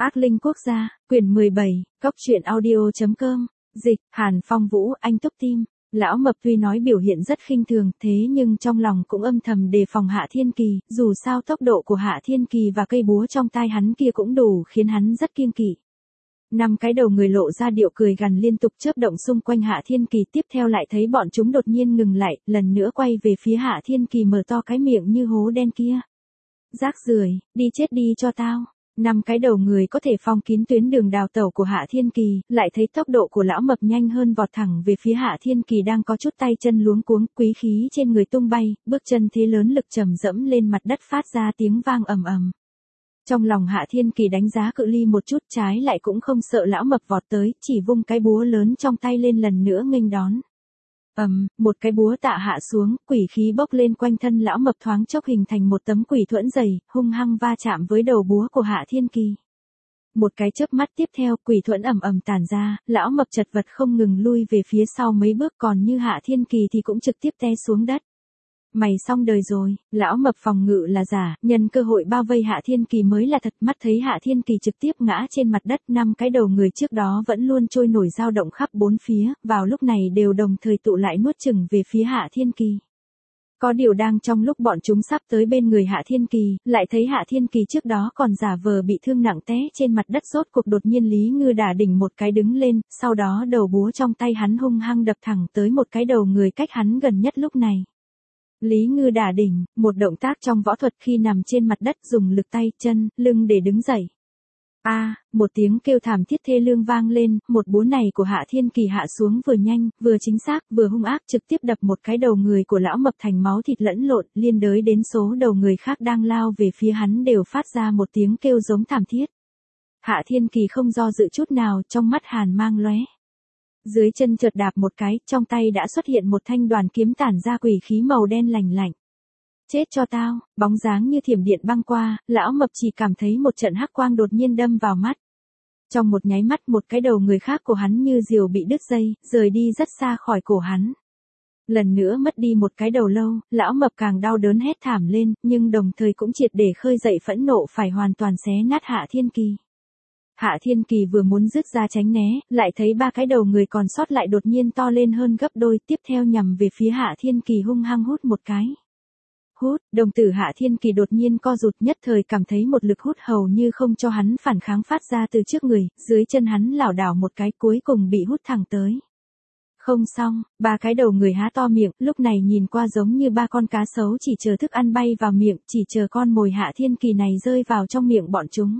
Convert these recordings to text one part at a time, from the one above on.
Ác linh quốc gia, quyển 17, Cốc truyện audio.com, dịch, Hàn Phong Vũ, anh Túc Tim. Lão Mập tuy nói biểu hiện rất khinh thường, thế nhưng trong lòng cũng âm thầm đề phòng Hạ Thiên Kỳ, dù sao tốc độ của Hạ Thiên Kỳ và cây búa trong tay hắn kia cũng đủ khiến hắn rất kiêng kỵ. 5 cái đầu người lộ ra điệu cười gằn liên tục chớp động xung quanh Hạ Thiên Kỳ, tiếp theo lại thấy bọn chúng đột nhiên ngừng lại, lần nữa quay về phía Hạ Thiên Kỳ mở to cái miệng như hố đen kia. Rác rưởi, đi chết đi cho tao. 5 cái đầu người có thể phong kín tuyến đường đào tẩu của Hạ Thiên Kỳ, lại thấy tốc độ của lão mập nhanh hơn vọt thẳng về phía Hạ Thiên Kỳ đang có chút tay chân luống cuống, quý khí trên người tung bay, bước chân thế lớn lực trầm dẫm lên mặt đất phát ra tiếng vang ầm ầm. Trong lòng Hạ Thiên Kỳ đánh giá cự ly một chút, trái lại cũng không sợ lão mập vọt tới, chỉ vung cái búa lớn trong tay lên lần nữa nghênh đón. Một cái búa tạ hạ xuống, quỷ khí bốc lên quanh thân lão mập, thoáng chốc hình thành một tấm quỷ thuẫn dày, hung hăng va chạm với đầu búa của Hạ Thiên Kỳ. Một cái chớp mắt tiếp theo, quỷ thuẫn ầm ầm tản ra, lão mập chật vật không ngừng lui về phía sau mấy bước, còn như Hạ Thiên Kỳ thì cũng trực tiếp té xuống đất. Mày xong đời rồi, lão mập phòng ngự là giả, nhân cơ hội bao vây Hạ Thiên Kỳ mới là thật. Mắt thấy Hạ Thiên Kỳ trực tiếp ngã trên mặt đất, 5 cái đầu người trước đó vẫn luôn trôi nổi dao động khắp bốn phía, vào lúc này đều đồng thời tụ lại nuốt chửng về phía Hạ Thiên Kỳ. Có điều đang trong lúc bọn chúng sắp tới bên người Hạ Thiên Kỳ, lại thấy Hạ Thiên Kỳ trước đó còn giả vờ bị thương nặng té trên mặt đất, rốt cuộc đột nhiên Lý Ngư đả đỉnh một cái đứng lên, sau đó đầu búa trong tay hắn hung hăng đập thẳng tới một cái đầu người cách hắn gần nhất lúc này. Lý Ngư đả đỉnh, một động tác trong võ thuật khi nằm trên mặt đất dùng lực tay, chân, lưng để đứng dậy. Một tiếng kêu thảm thiết thê lương vang lên, một búa này của Hạ Thiên Kỳ hạ xuống vừa nhanh, vừa chính xác, vừa hung ác, trực tiếp đập một cái đầu người của lão mập thành máu thịt lẫn lộn, liên đới đến số đầu người khác đang lao về phía hắn đều phát ra một tiếng kêu giống thảm thiết. Hạ Thiên Kỳ không do dự chút nào, trong mắt hàn mang lóe. Dưới chân chợt đạp một cái, trong tay đã xuất hiện một thanh đoàn kiếm tản ra quỷ khí màu đen lành lạnh. Chết cho tao, bóng dáng như thiểm điện băng qua, lão mập chỉ cảm thấy một trận hắc quang đột nhiên đâm vào mắt. Trong một nháy mắt, một cái đầu người khác của hắn như diều bị đứt dây, rời đi rất xa khỏi cổ hắn. Lần nữa mất đi một cái đầu lâu, lão mập càng đau đớn hét thảm lên, nhưng đồng thời cũng triệt để khơi dậy phẫn nộ, phải hoàn toàn xé nát Hạ Thiên Kỳ. Hạ Thiên Kỳ vừa muốn rứt ra tránh né, lại thấy 3 cái đầu người còn sót lại đột nhiên to lên hơn gấp đôi, tiếp theo nhằm về phía Hạ Thiên Kỳ hung hăng hút một cái. Hút, đồng tử Hạ Thiên Kỳ đột nhiên co rụt, nhất thời cảm thấy một lực hút hầu như không cho hắn phản kháng phát ra từ trước người, dưới chân hắn lảo đảo một cái, cuối cùng bị hút thẳng tới. Không xong, 3 cái đầu người há to miệng, lúc này nhìn qua giống như 3 con cá sấu chỉ chờ thức ăn bay vào miệng, chỉ chờ con mồi Hạ Thiên Kỳ này rơi vào trong miệng bọn chúng.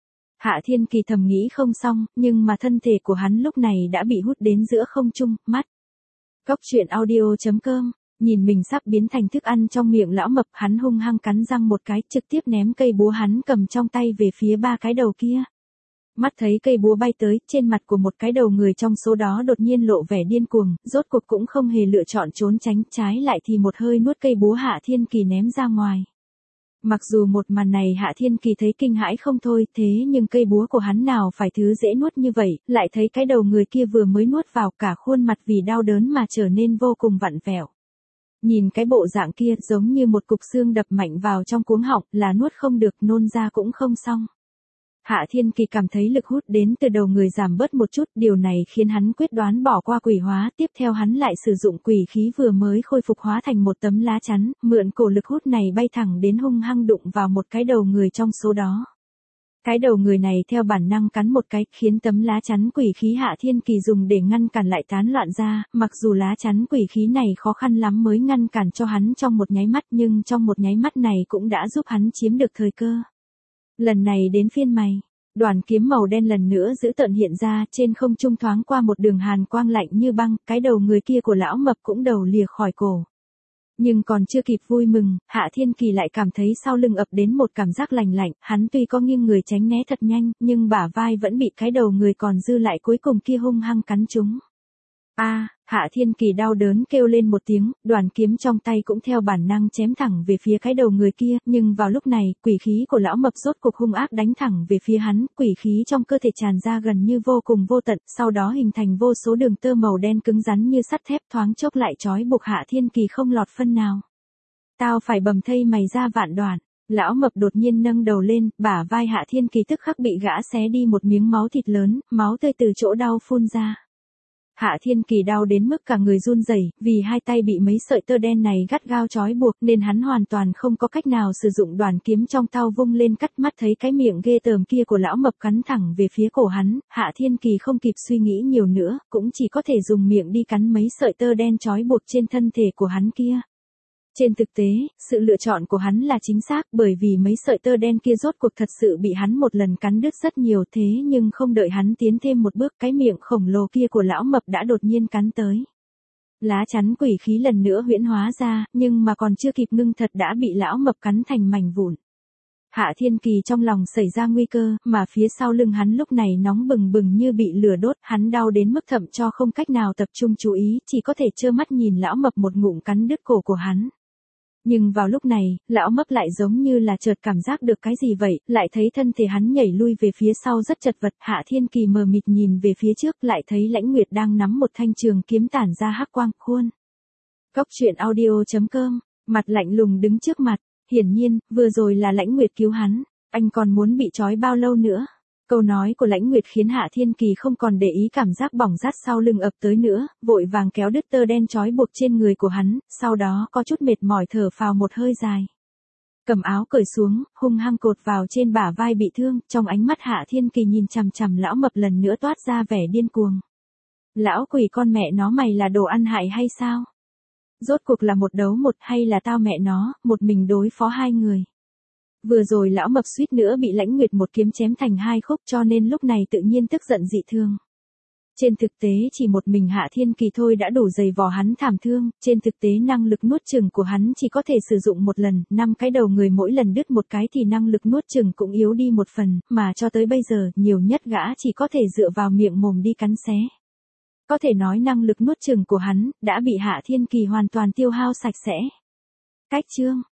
Hạ Thiên Kỳ thầm nghĩ không xong, nhưng mà thân thể của hắn lúc này đã bị hút đến giữa không trung, mắt. Cốc truyện audio.com, nhìn mình sắp biến thành thức ăn trong miệng lão mập, hắn hung hăng cắn răng một cái, trực tiếp ném cây búa hắn cầm trong tay về phía 3 cái đầu kia. Mắt thấy cây búa bay tới, trên mặt của một cái đầu người trong số đó đột nhiên lộ vẻ điên cuồng, rốt cuộc cũng không hề lựa chọn trốn tránh, trái lại thì một hơi nuốt cây búa Hạ Thiên Kỳ ném ra ngoài. Mặc dù một màn này Hạ Thiên Kỳ thấy kinh hãi không thôi, thế nhưng cây búa của hắn nào phải thứ dễ nuốt như vậy, lại thấy cái đầu người kia vừa mới nuốt vào, cả khuôn mặt vì đau đớn mà trở nên vô cùng vặn vẹo. Nhìn cái bộ dạng kia giống như một cục xương đập mạnh vào trong cuống họng, là nuốt không được, nôn ra cũng không xong. Hạ Thiên Kỳ cảm thấy lực hút đến từ đầu người giảm bớt một chút, điều này khiến hắn quyết đoán bỏ qua quỷ hóa, tiếp theo hắn lại sử dụng quỷ khí vừa mới khôi phục hóa thành một tấm lá chắn, mượn cổ lực hút này bay thẳng đến hung hăng đụng vào một cái đầu người trong số đó. Cái đầu người này theo bản năng cắn một cái, khiến tấm lá chắn quỷ khí Hạ Thiên Kỳ dùng để ngăn cản lại tán loạn ra, mặc dù lá chắn quỷ khí này khó khăn lắm mới ngăn cản cho hắn trong một nháy mắt, nhưng trong một nháy mắt này cũng đã giúp hắn chiếm được thời cơ. Lần này đến phiên mày. Đoàn kiếm màu đen lần nữa dữ tợn hiện ra, trên không trung thoáng qua một đường hàn quang lạnh như băng, cái đầu người kia của lão mập cũng đầu lìa khỏi cổ. Nhưng còn chưa kịp vui mừng, Hạ Thiên Kỳ lại cảm thấy sau lưng ập đến một cảm giác lạnh lạnh, hắn tuy có nghiêng người tránh né thật nhanh, nhưng bả vai vẫn bị cái đầu người còn dư lại cuối cùng kia hung hăng cắn trúng. Hạ Thiên Kỳ đau đớn kêu lên một tiếng, đoàn kiếm trong tay cũng theo bản năng chém thẳng về phía cái đầu người kia, nhưng vào lúc này, quỷ khí của lão mập rốt cuộc hung ác đánh thẳng về phía hắn, quỷ khí trong cơ thể tràn ra gần như vô cùng vô tận, sau đó hình thành vô số đường tơ màu đen cứng rắn như sắt thép, thoáng chốc lại trói buộc Hạ Thiên Kỳ không lọt phân nào. Tao phải bầm thây mày ra vạn đoạn. Lão mập đột nhiên nâng đầu lên, bả vai Hạ Thiên Kỳ tức khắc bị gã xé đi một miếng máu thịt lớn, máu tươi từ chỗ đau phun ra. Hạ Thiên Kỳ đau đến mức cả người run rẩy, vì hai tay bị mấy sợi tơ đen này gắt gao trói buộc nên hắn hoàn toàn không có cách nào sử dụng đoàn kiếm trong tay vung lên cắt. Mắt thấy cái miệng ghê tởm kia của lão mập cắn thẳng về phía cổ hắn, Hạ Thiên Kỳ không kịp suy nghĩ nhiều nữa, cũng chỉ có thể dùng miệng đi cắn mấy sợi tơ đen trói buộc trên thân thể của hắn kia. Trên thực tế, sự lựa chọn của hắn là chính xác, bởi vì mấy sợi tơ đen kia rốt cuộc thật sự bị hắn một lần cắn đứt rất nhiều, thế nhưng không đợi hắn tiến thêm một bước, cái miệng khổng lồ kia của lão mập đã đột nhiên cắn tới. Lá chắn quỷ khí lần nữa huyễn hóa ra, nhưng mà còn chưa kịp ngưng thật đã bị lão mập cắn thành mảnh vụn. Hạ Thiên Kỳ trong lòng xảy ra nguy cơ, mà phía sau lưng hắn lúc này nóng bừng bừng như bị lửa đốt, hắn đau đến mức thậm cho không cách nào tập trung chú ý, chỉ có thể trơ mắt nhìn lão mập một ngụm cắn đứt cổ của hắn. Nhưng vào lúc này, lão mập lại giống như là chợt cảm giác được cái gì vậy, lại thấy thân thể hắn nhảy lui về phía sau rất chật vật. Hạ Thiên Kỳ mờ mịt nhìn về phía trước, lại thấy Lãnh Nguyệt đang nắm một thanh trường kiếm tản ra hắc quang. Khuôn. Cốc truyện audio.com, mặt lạnh lùng đứng trước mặt, hiển nhiên, vừa rồi là Lãnh Nguyệt cứu hắn, anh còn muốn bị trói bao lâu nữa? Câu nói của Lãnh Nguyệt khiến Hạ Thiên Kỳ không còn để ý cảm giác bỏng rát sau lưng ập tới nữa, vội vàng kéo đứt tơ đen trói buộc trên người của hắn, sau đó có chút mệt mỏi thở phào một hơi dài. Cầm áo cởi xuống, hung hăng cột vào trên bả vai bị thương, trong ánh mắt Hạ Thiên Kỳ nhìn chằm chằm lão mập lần nữa toát ra vẻ điên cuồng. Lão quỷ con mẹ nó, mày là đồ ăn hại hay sao? Rốt cuộc là một đấu một hay là tao mẹ nó, một mình đối phó hai người? Vừa rồi lão mập suýt nữa bị Lãnh Nguyệt một kiếm chém thành hai khúc, cho nên lúc này tự nhiên tức giận dị thường. Trên thực tế chỉ một mình Hạ Thiên Kỳ thôi đã đủ dày vò hắn thảm thương, trên thực tế năng lực nuốt chửng của hắn chỉ có thể sử dụng một lần, 5 cái đầu người mỗi lần đứt một cái thì năng lực nuốt chửng cũng yếu đi một phần, mà cho tới bây giờ nhiều nhất gã chỉ có thể dựa vào miệng mồm đi cắn xé. Có thể nói năng lực nuốt chửng của hắn đã bị Hạ Thiên Kỳ hoàn toàn tiêu hao sạch sẽ. Cách chương